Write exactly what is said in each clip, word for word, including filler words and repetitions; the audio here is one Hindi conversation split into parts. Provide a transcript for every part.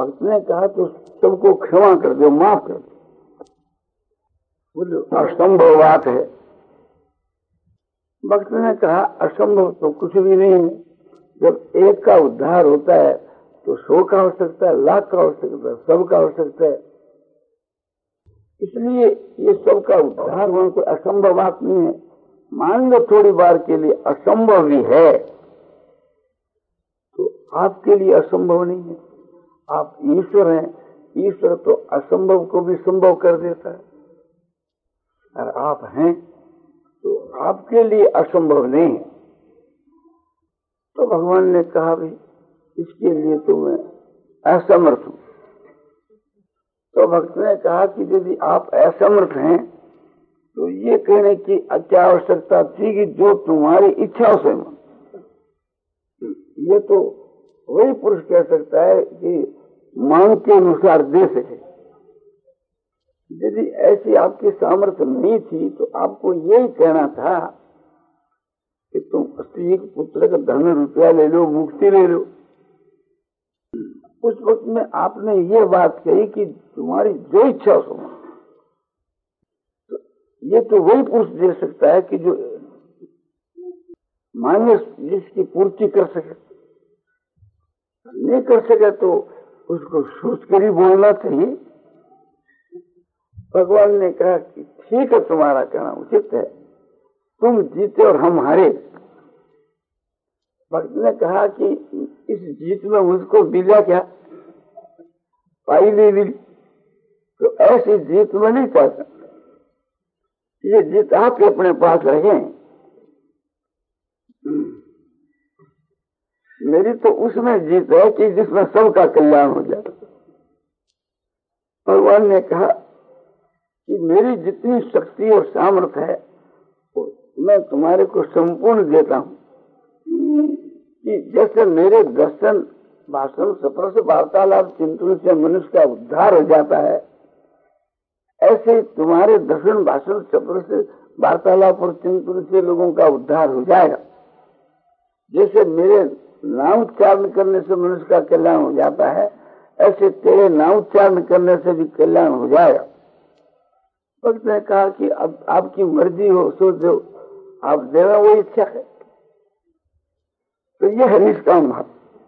भक्त ने कहा तो सबको क्षमा कर दो, माफ कर दो। बोले असंभव बात है। भक्त ने कहा असंभव तो कुछ भी नहीं है। जब एक का उद्धार होता है तो सौ का हो सकता है, लाख का हो सकता है, सब का हो सकता है। इसलिए ये सब का उद्धार होना कोई असंभव बात नहीं है। मान लो थोड़ी बार के लिए असंभव भी है तो आपके लिए असंभव नहीं है। आप ईश्वर हैं, ईश्वर तो असंभव को भी संभव कर देता है। और आप हैं तो आपके लिए असंभव नहीं है। तो भगवान ने कहा भी इसके लिए तो मैं असमर्थ हूं। तो भक्त ने कहा कि यदि आप असमर्थ हैं तो ये कहने की क्या आवश्यकता थी कि जो तुम्हारी इच्छा से मन। ये तो वही पुरुष कह सकता है कि मांग के अनुसार दे सके। यदि ऐसी आपकी सामर्थ्य नहीं थी तो आपको यही कहना था कि तुम स्त्री पुत्र का धन रुपया ले लो, मुक्ति ले लो। उस वक्त में आपने ये बात कही कि तुम्हारी जो इच्छा हो। तो ये तो वही पुरुष दे सकता है कि जो मांगे जिसकी पूर्ति कर सके। नहीं कर सके तो उसको सोच कर ही बोलना चाहिए। भगवान ने कहा कि ठीक है, तुम्हारा कहना उचित है, तुम जीते और हम हारे। भक्त ने कहा कि इस जीत में मुझको मिला क्या, पाई ले ली। तो ऐसी जीत में नहीं चाहता, ये जीत आप अपने पास रखें। मेरी तो उसमें जीत है कि जिसमें सबका कल्याण हो जाए। भगवान ने कहा कि मेरी जितनी शक्ति और सामर्थ्य है मैं तुम्हारे को संपूर्ण देता हूं। कि जैसे मेरे दर्शन भाषण स्पर्श वार्तालाप चिंतन से मनुष्य का उद्धार हो जाता है, ऐसे तुम्हारे दर्शन भाषण स्पर्श वार्तालाप और चिंतन से लोगों का उद्धार हो जाएगा। जैसे मेरे नाम उच्चारण करने से मनुष्य का कल्याण हो जाता है, ऐसे तेरे नाम उच्चारण करने से भी कल्याण हो जाएगा। भक्त ने कहा कि अब आपकी मर्जी हो, सो जो आप देना वो इच्छा है। तो यह है निष्काम भाव।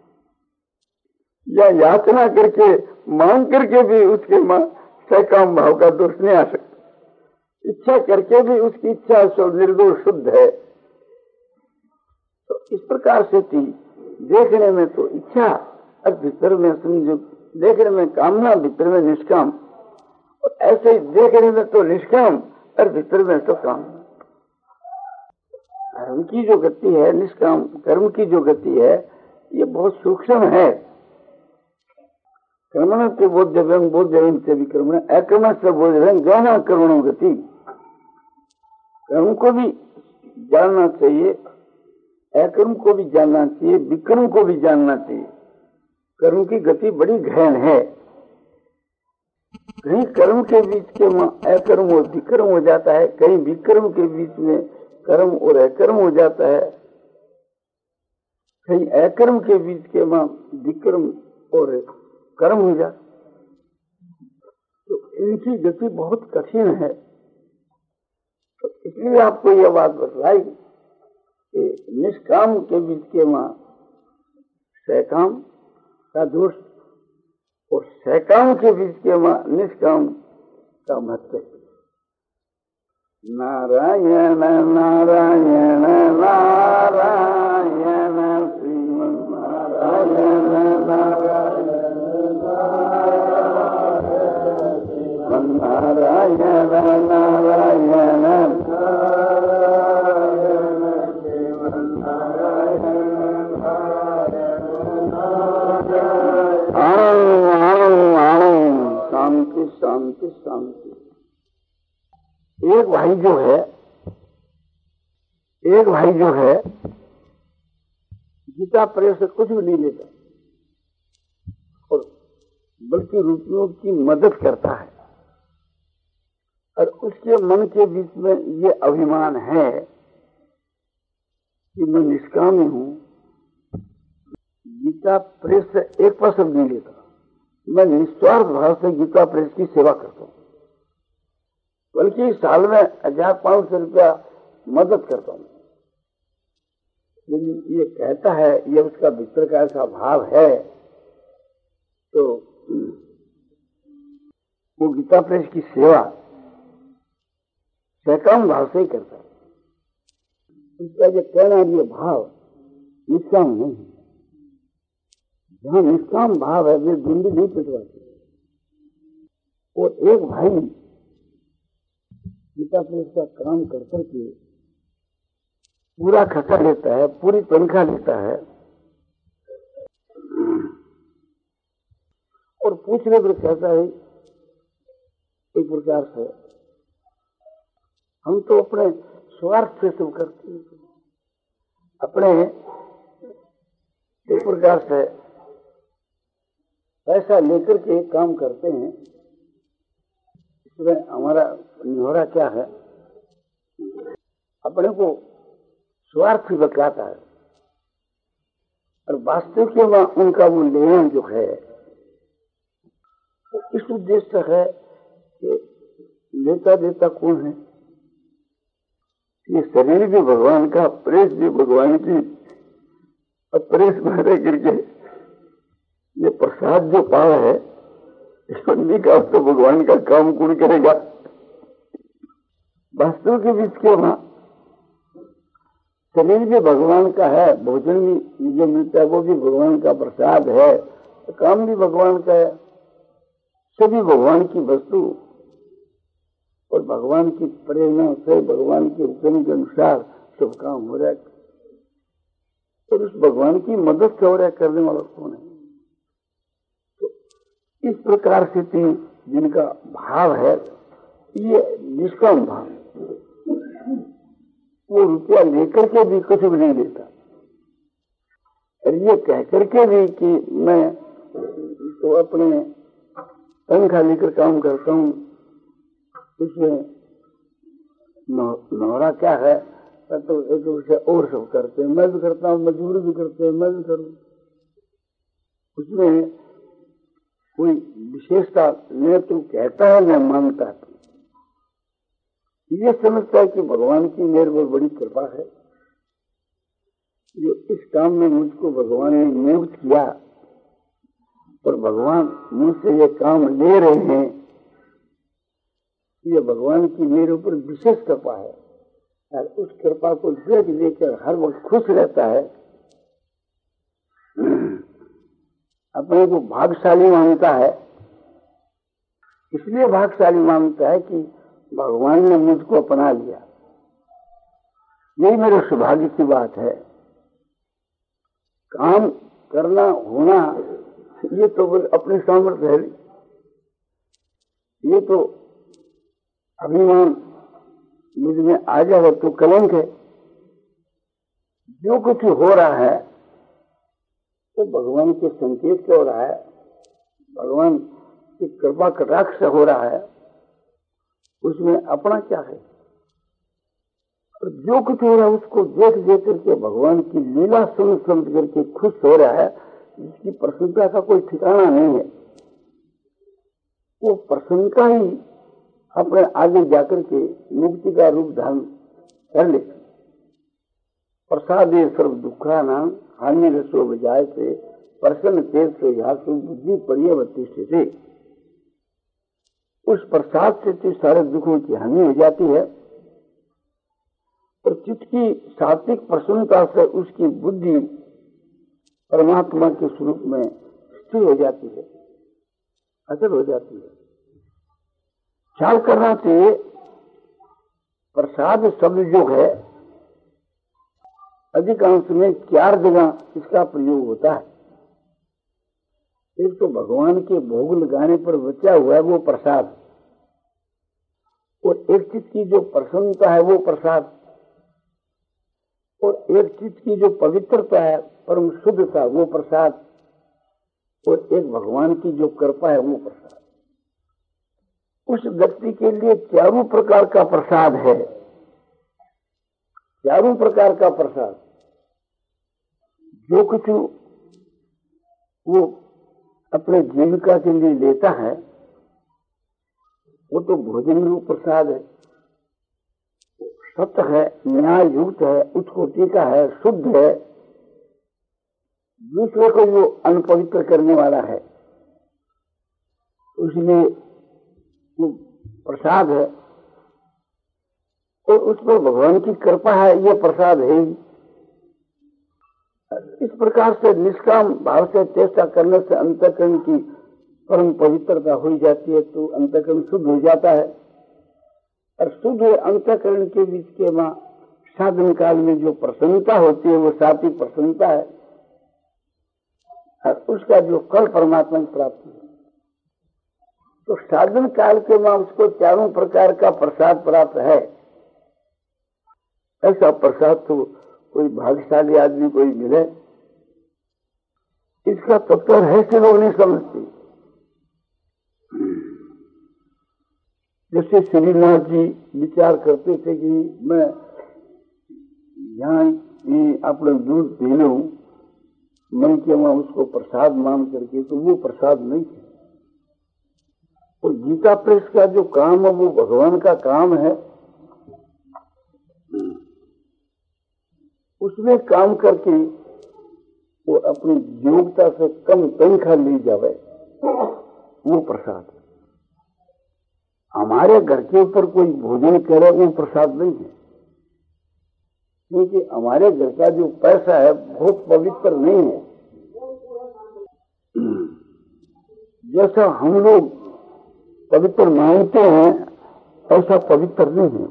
या याचना करके मांग करके भी उसके सकाम भाव का दोष नहीं आ सकता। इच्छा करके भी उसकी इच्छा सो निर्दोष शुद्ध है। तो इस प्रकार से थी देखने में तो इच्छा और भीतर में समझो, देखने में कामना, भीतर में निष्काम। और ऐसे ही देखने में तो निष्काम और भीतर में तो काम। कर्म की जो गति है, निष्काम कर्म की जो गति है, ये बहुत सूक्ष्म है। कर्मण से बोध्यव्यं बोध्यव्यं से विक्रमण, अकर्म से बोध्यव्यं ज्ञान कर्मणो गति। कर्म को भी जानना चाहिए, अकर्म को भी जानना चाहिए, विक्रम को भी जानना चाहिए। कर्म की गति बड़ी गहन है। कहीं कर्म के बीच के अकर्म और विक्रम हो जाता है, कहीं विक्रम के बीच में कर्म और अकर्म हो जाता है, कहीं अकर्म के बीच के मां विक्रम और कर्म हो जाता। तो इनकी गति बहुत कठिन है। तो इसलिए आपको यह बात बतलाई कि निष्काम के बीच के मां सकाम का दोष और सकाम के बीच के मां निष्काम का महत्व। नारायण नारायण नारायण श्रीमन नारायण नारायण नारायण नारायण शांति शांति शांति। एक भाई जो है एक भाई जो है गीता प्रेस से कुछ भी नहीं लेता और बल्कि रुपयों की मदद करता है। और उसके मन के बीच में ये अभिमान है कि मैं निष्कामी हूं। गीता प्रेस से एक पैसा नहीं लेता मैं निस्वार्थ भाव से गीता प्रेस की सेवा करता हूँ, बल्कि साल में हजार पांच सौ रुपया मदद करता हूँ। लेकिन ये कहता है, ये उसका भीतर का ऐसा भाव है, तो वो गीता प्रेस की सेवा सकाम भाव से ही करता है। उसका जो कहना ये भाव निष्काम नहीं है। जहां निष्काम भाव है वे गुंडी नहीं पिटवाते। और एक भाई गीता प्रेस का काम कर करके पूरा खर्चा लेता है, पूरी तनख्वाह लेता है, और पूछने पर कहता है एक प्रकार से हम तो अपने स्वार्थ से सब करते हैं, अपने एक प्रकार से पैसा लेकर के काम करते हैं। इसमें हमारा निहोरा क्या है, अपने को स्वार्थ ही बतलाता है, और वास्तविक में उनका वो लेना जो है इस उद्देश्य है कि लेता देता कौन है। ये शरीर भी भगवान का, प्रेस भी भगवान की, और प्रेस में रह करके ये प्रसाद जो पाया है नहीं का तो भगवान का काम कौन करेगा। वास्तव के बीच क्यों ना, शरीर भी भगवान का है, भोजन भी जो मिलता है वो भी भगवान का प्रसाद है, तो काम भी भगवान का है, सभी भगवान की वस्तु और भगवान की प्रेरणा से, भगवान के हुक्म के अनुसार सब काम हो रहा है। और उस भगवान की मदद से हो रहा है, करने वाला कौन है। तो इस प्रकार से तीन जिनका भाव है, ये निष्काम भाव, वो रुपया लेकर के भी कुछ भी नहीं लेता, और ये कह करके भी कि मैं तो अपने तनख्वाह लेकर काम करता हूँ, इसमें नौरा क्या है, तो एक दूसरे और सब करते हैं, मैं भी करता हूँ, मजदूरी भी करते हैं, मैं भी करूँ। उसमें कोई विशेषता न तो कहता है न मानता है, ये समझता है कि भगवान की मेरे पर बड़ी कृपा है, जो इस काम में मुझको भगवान ने नियुक्त किया, और भगवान मुझसे ये काम ले रहे हैं, ये भगवान की मेरे ऊपर विशेष कृपा है, और उस कृपा को देख देकर हर वक्त खुश रहता है, अपने को भाग्यशाली मानता है। इसलिए भाग्यशाली मानता है कि भगवान ने मुझको अपना लिया, यही मेरे सौभाग्य की बात है। काम करना होना ये तो अपने सामर्थ्य है, ये तो अभिमान मुझ में आ जाए तो कलंक है। जो कुछ हो रहा है तो भगवान के संकेत से हो रहा है, भगवान की कृपा कटाक्ष से हो रहा है, उसमें अपना क्या है। और जो कुछ हो रहा है उसको देख देख करके भगवान की लीला समझ समझ करके खुश हो रहा है, जिसकी प्रसन्नता का कोई ठिकाना नहीं है। वो प्रसन्नता ही अपने आगे जाकर के मुक्ति का रूप धारण कर ले। प्रसादे सर्व दुखा नाम हानि रसो बजाय से प्रसन्न तेज से यासु बुद्धि पर्यवती से, उस प्रसाद से तो सारे दुखों की हानि हो जाती है, और चित्त की सात्विक प्रसन्नता से उसकी बुद्धि परमात्मा के स्वरूप में स्थिर हो जाती है, अचल हो जाती है। ख्याल करना चाहिए, प्रसाद शब्द जो है अधिकांश में चार जगह इसका प्रयोग होता है। एक तो भगवान के भोग लगाने पर बचा हुआ है वो प्रसाद, और एक चित्त की जो प्रसन्नता है वो प्रसाद, और एक चित्त की जो पवित्रता है, परम शुद्धता, वो प्रसाद, और एक भगवान की जो कृपा है वो प्रसाद। उस व्यक्ति के लिए चारों प्रकार का प्रसाद है, चारों प्रकार का प्रसाद। जो कुछ वो अपने जीविका के लिए लेता है वो तो भोजन रूप प्रसाद है, सत्य है, न्याय युक्त है, उत्कोटि का है, शुद्ध है, दूसरे को वो अनपवित्र करने वाला है, इसलिए वो प्रसाद है और उस पर भगवान की कृपा है, ये प्रसाद है ही। इस प्रकार से निष्काम भाव से चेष्टा करने से अंतःकरण की परम पवित्रता हो जाती है, तो अंतःकरण शुद्ध हो जाता है। और शुद्ध अंतःकरण के बीच के वहां साधन काल में जो प्रसन्नता होती है वो सात्विक प्रसन्नता है, और उसका जो कल परमात्मा की प्राप्ति है। तो साधन काल के वहां उसको चारों प्रकार का प्रसाद प्राप्त है। ऐसा प्रसाद तो कोई भाग्यशाली आदमी कोई मिले, इसका तत्व रहस्य लोग नहीं समझते। जैसे श्रीनाथ जी विचार करते थे कि मैं यहाँ अपने दूध पी लूं, मैं क्या वहां उसको प्रसाद मान करके, तो वो प्रसाद नहीं है। और गीता प्रेस का जो काम है वो भगवान का काम है, उसमें काम करके वो अपनी योग्यता से कम तनख्वाह ली जावे, वो प्रसाद है। हमारे घर के ऊपर कोई भोजन करे वो प्रसाद नहीं है, क्योंकि हमारे घर का जो पैसा है बहुत पवित्र नहीं है। जैसा हम लोग पवित्र मानते हैं ऐसा पवित्र नहीं है,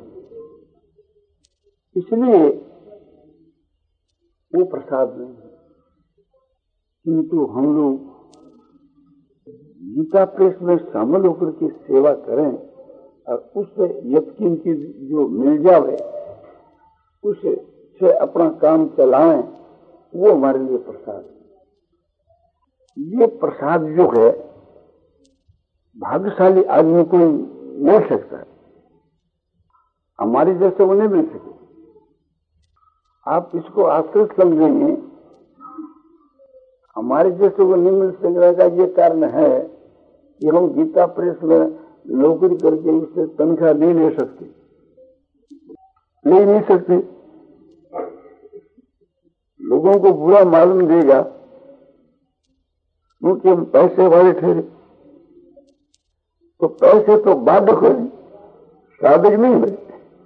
इसलिए वो प्रसाद नहीं है। किंतु हम लोग गीता प्रेस में शामिल होकर के सेवा करें और उससे यत्किन की जो मिल जावे उससे से अपना काम चलाएं, वो हमारे लिए प्रसाद है। ये प्रसाद जो है भाग्यशाली आदमी को मिल सकता है, हमारे जैसे वो नहीं मिल सके। आप इसको आश्रित समझेंगे, हमारे जैसे वो नहीं मिल सकने का ये कारण है कि हम गीता प्रेस में नौकरी करके उससे तनख्वाह नहीं ले सकते, ले नहीं सकते। लोगों को बुरा मालूम देगा क्योंकि हम पैसे वाले ठहरे, तो पैसे तो बाधक हो, साधक नहीं हुए।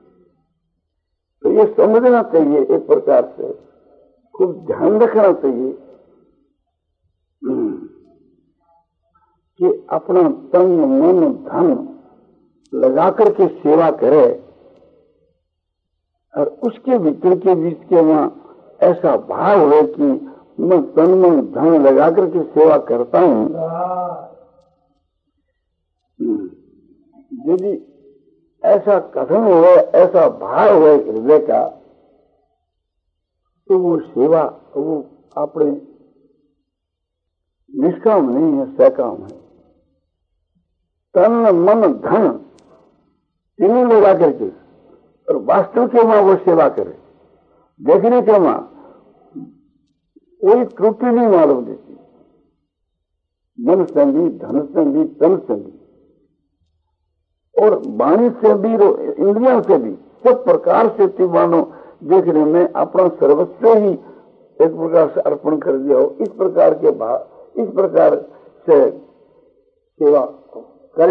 तो ये समझना चाहिए, एक प्रकार से खूब ध्यान रखना चाहिए कि अपना तन मन धन लगा करके सेवा करे और उसके भीतर के बीच के वहां ऐसा भाव है कि मैं तन मन धन लगा करके सेवा करता हूं। यदि ऐसा कथन हो, ऐसा भाव है हृदय का, तो वो सेवा वो अपने निष्काम नहीं है, सकाम है। तन मन धन तीनों लगा करके और वास्तव के वहां वो सेवा करे, देखने के वहां कोई त्रुटि नहीं मालूम देती। मन संगी, धन संगी, तन संगी और वाणी से भी, इंद्रियों से भी, सब प्रकार से तीमानो देखने में अपना सर्वस्व ही एक प्रकार से अर्पण कर दिया हो, इस प्रकार के भाव, इस प्रकार से सेवा करे।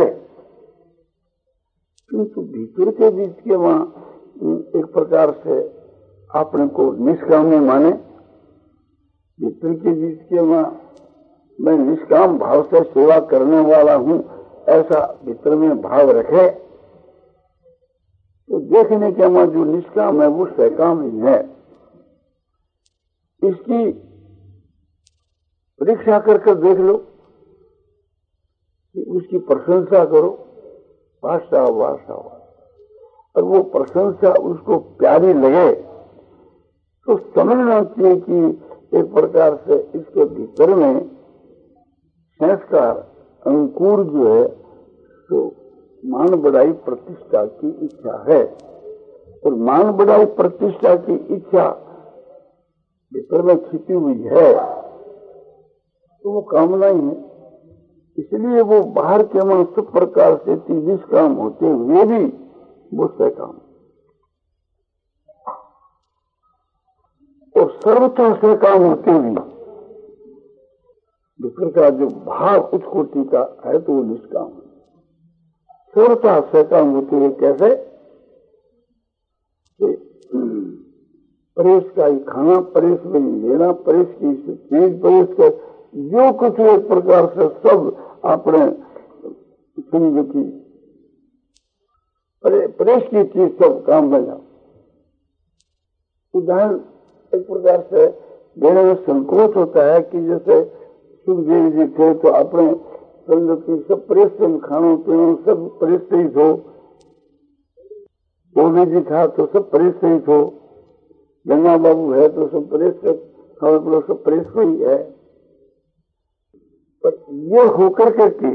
किंतु भीतर के बीच के वहां एक प्रकार से अपने को निष्काम नहीं माने, भीतर के बीच के वहां मैं निष्काम भाव से सेवा करने वाला हूं ऐसा भीतर में भाव रखे, तो देखने के वहां जो निष्काम है वो सकाम ही है। इसकी परीक्षा कर कर देख लो कि उसकी प्रशंसा करो, वाह वाह, और वो प्रशंसा उसको प्यारी लगे तो समझना चाहिए कि एक प्रकार से इसके भीतर में संस्कार अंकुर जो है तो मान बढ़ाई प्रतिष्ठा की इच्छा है, और मान बढ़ाई प्रतिष्ठा की इच्छा भीतर में छिपी हुई है, तो वो कामना ही है। इसलिए वो बाहर के मन सब प्रकार से निष्काम होते हुए भी वो सकाम और सर्वथा सकाम होते हुए दूसरे का जो भाव उच्च कोटि का है तो वो निष्काम है। सर्वथा सकाम होते हुए कैसे? परेश का ही खाना, परेश में ही लेना, परेश की चीज, परेश का जो कुछ एक प्रकार से सब अपने समझो की परेश की चीज सब काम में जाओ। उदाहरण एक प्रकार से देने में संकोच होता है कि जैसे सुखदेव जी थे तो अपने समझो की सब परेश से खानों पीनों सब परेश से ही हो। गोभी जी था तो सब परेश से ही हो। गंगा बाबू है तो सब परेश से खाओ पीलो सब परेश को ही है। पर ये होकर करके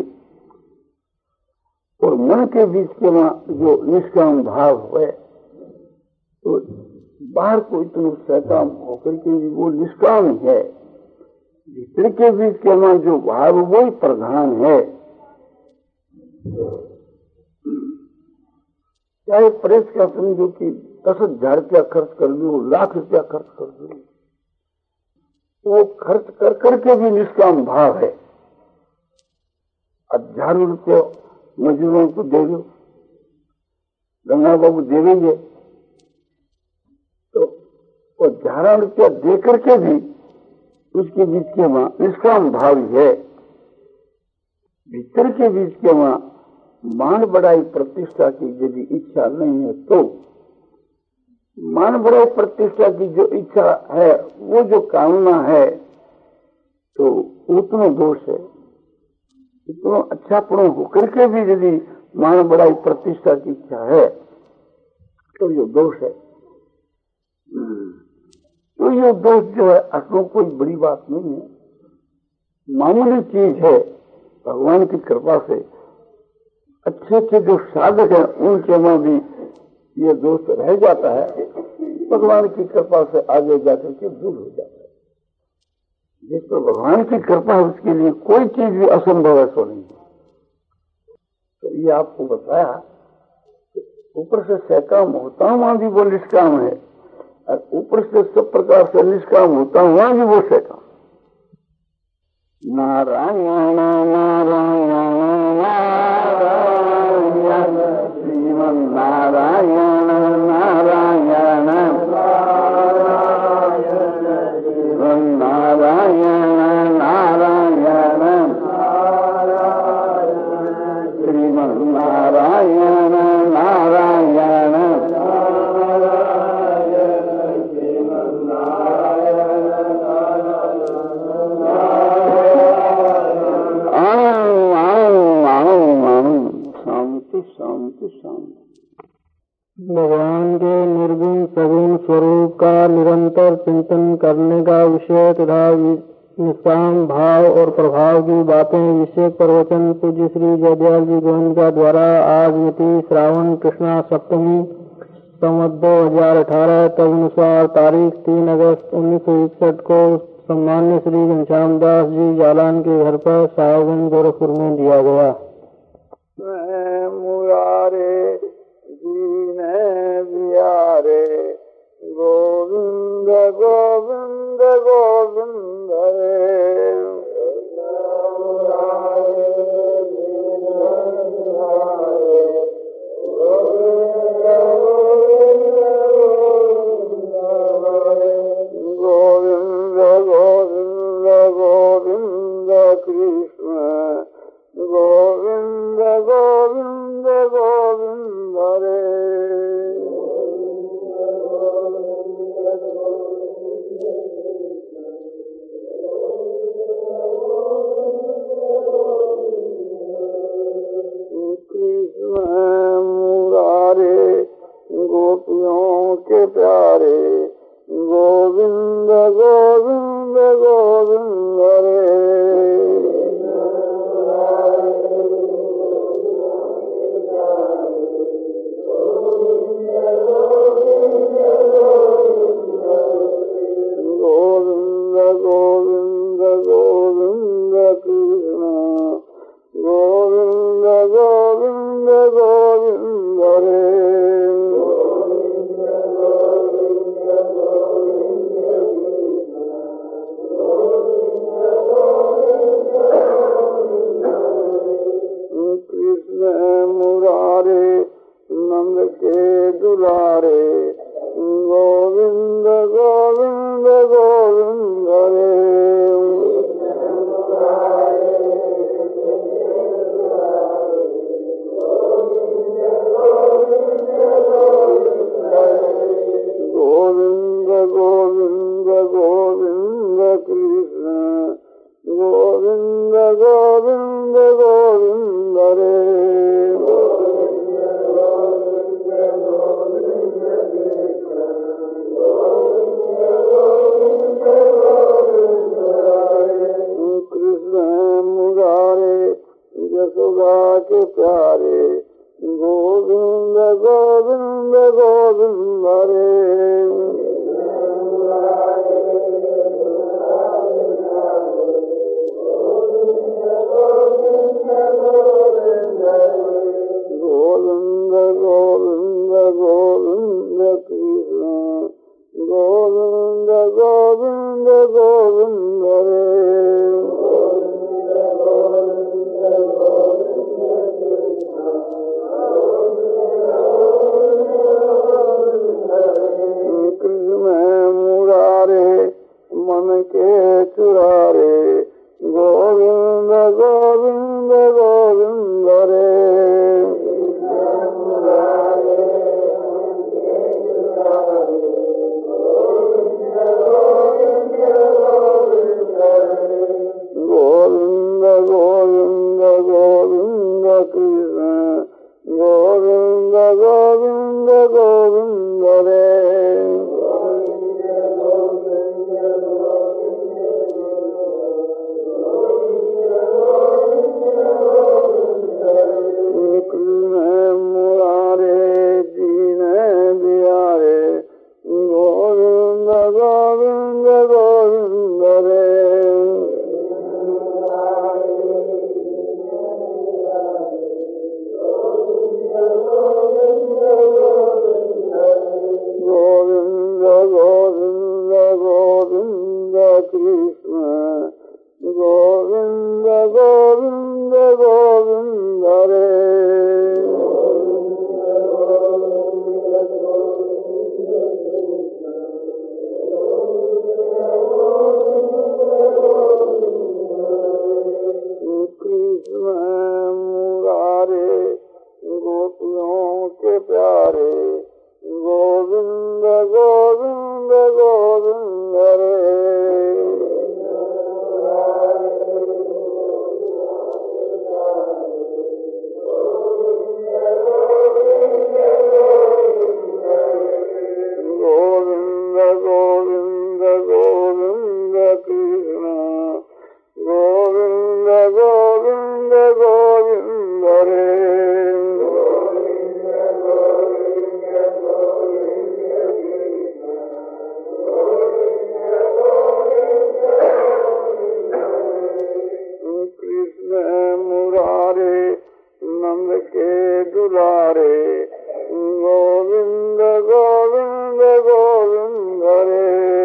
और मन के बीच के वहां जो निष्काम भाव है तो बाहर को इतना सकाम होकर के वो निष्काम है। भीतर के बीच के वहां जो भाव वो ही प्रधान है। चाहे प्रेस का समझो कि दस हजार रुपया खर्च कर दो, लाख रुपया खर्च कर दो, वो खर्च कर करके भी निष्काम भाव है। हजारों रुपये मजदूरों को दे दो, गंगा बाबू देवेंगे तो वो हजारों रुपया दे करके भी उसके बीच के वहां निष्काम भाव है। भीतर के बीच के वहां मान बढ़ाई प्रतिष्ठा की यदि इच्छा नहीं है तो मान बढ़ाई प्रतिष्ठा की जो इच्छा है वो जो कामना है तो उतना दोष है। इतना अच्छापन होकर के भी यदि मान बढ़ाई प्रतिष्ठा की इच्छा है तो ये दोष है। तो ये दोष जो है असल कोई बड़ी बात नहीं है, मामूली चीज है। भगवान की कृपा से अच्छे अच्छे जो साधक हैं उनके में भी ये दोष रह जाता है। भगवान की कृपा से आगे जाकर के दूर हो जाता है। जिस पर भगवान की कृपा है उसके लिए कोई चीज भी असंभव है सो नहीं। तो ये आपको बताया ऊपर से सकाम होता हूं वहां भी वो निष्काम है और ऊपर से सब प्रकार से निष्काम होता हूं वहां भी वो सकाम। नारायण नारायण नारायण श्रीमन नारायण नारायण श्रीमन नारायण नारायण श्रीमन नारायण नारायण शांति शांति। भगवान के निर्गुण सगुण स्वरूप का निरंतर चिंतन करने का विषय तथा निष्काम भाव और प्रभाव की बातें विषय प्रवचन पूज्य श्री जयदयाल जी गोविंद का द्वारा आज मिति श्रावण कृष्णा सप्तमी संवत दो हजार अठारह तब अनुसार तारीख तीन अगस्त उन्नीस सौ इकसठ को सम्मान्य श्री घनश्याम दास जी जालान के घर पर साहबगंज गोरखपुर में दिया गया। मुरारे दीन बिहारे गोविंद गोविंद गोविंद रे गोविंद गोविंद गोविंद कृष्ण गोविंद गोविंद गोविंद रे कृष्ण मुरारे गोपियों के प्यारे गोविंद गोविंद गोविंद रे गोविंद गोविंद गोविंद कृष्ण यशोदा के प्यारे गोविंद गोविंद गोविंद रे। गोविंद गोविंद गोविंद कृष्ण गोविंद गोविंद गोविंद रे। कृष्ण मुरारे मन के चुरारे गोविंद गोविंद गोविंद रे। गोविंद गोविंद गोविंद कृष्ण गोविंद गोविंद गोविंद रे। कृष्ण मुरारे दीन दियारे गोविंद गोविंद गोविंद रे। गोविंद गोविंद गोविंद कृष्ण गोविंद गोविंद गोविंद रे। कृष्ण मुरारे गोपियों के प्यारे गोविंद गोविंद गोविंद रे। गोविंद गोविंद गोविंद कृष्ण गोविंद गोविंद गोविंद रे। कृष्ण मुरारे नंद के दुलारे गोविंद गोविंद गोविंद रे।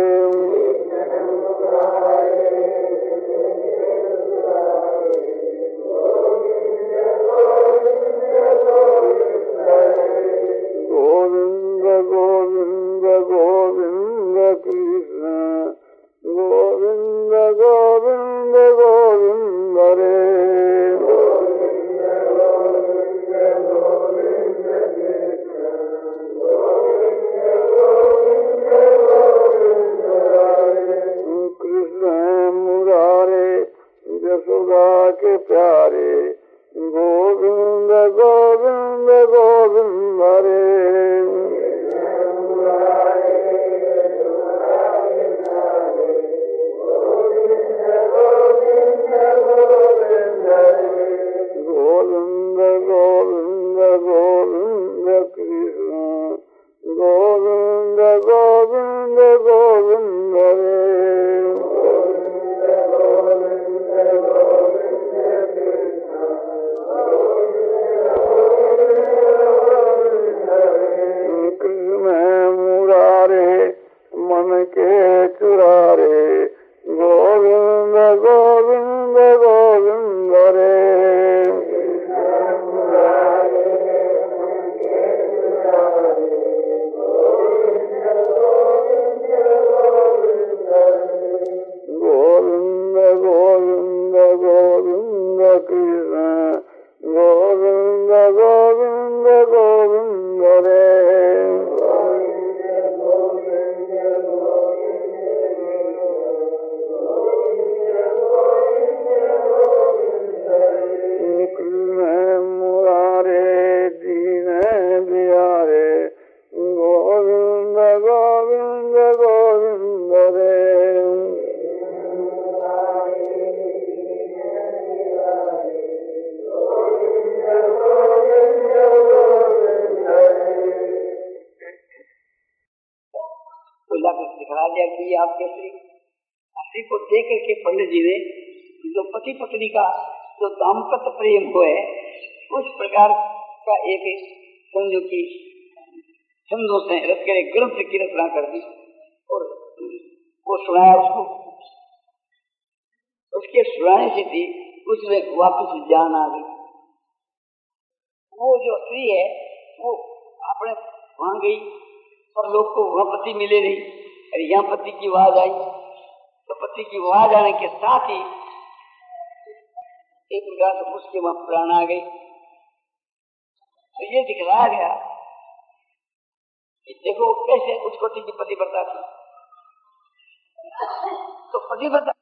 गोविंद गोविंद गोविंद कृष्ण गोविंद गोविंद गोविंद रे। कृष्ण मुरारे यशोदा के प्यारे गोविंद गोविंद गोविंद रे। गोविंद गोविंद गोविंद कृष्ण गोविंद गोविंद गोविंद रे। कृष्ण मुरारे मन के चुरारे गोविंद गोविंद गोविंद रे। गोविंद गोविंद गोविंद कृष्ण गोविंद गोविंद गोविंद रे। कृष्ण मुरारे दीन दियारे गोविंद गोविंद गोविंद रे। ये आपके श्री श्री को देख करके पंडित जी ने जो पति पत्नी का जो दाम्पत्य प्रेम हो है उस प्रकार का एक समझो की छंदों से रच कर एक ग्रंथ की रचना कर दी और वो सुनाया उसको। उसके सुनाने से थी उसमें वापस जान आ गई। वो जो स्त्री है वो अपने वहां गई पर लोग को वहां पति मिले नहीं, अरे यहाँ पति की आवाज आई तो पति की आवाज आने के साथ ही एक प्रकार से उसके वहां प्राण आ गई। तो ये दिखलाया गया कि देखो कैसे उस कोटि की पतिव्रता थी। तो पतिव्रता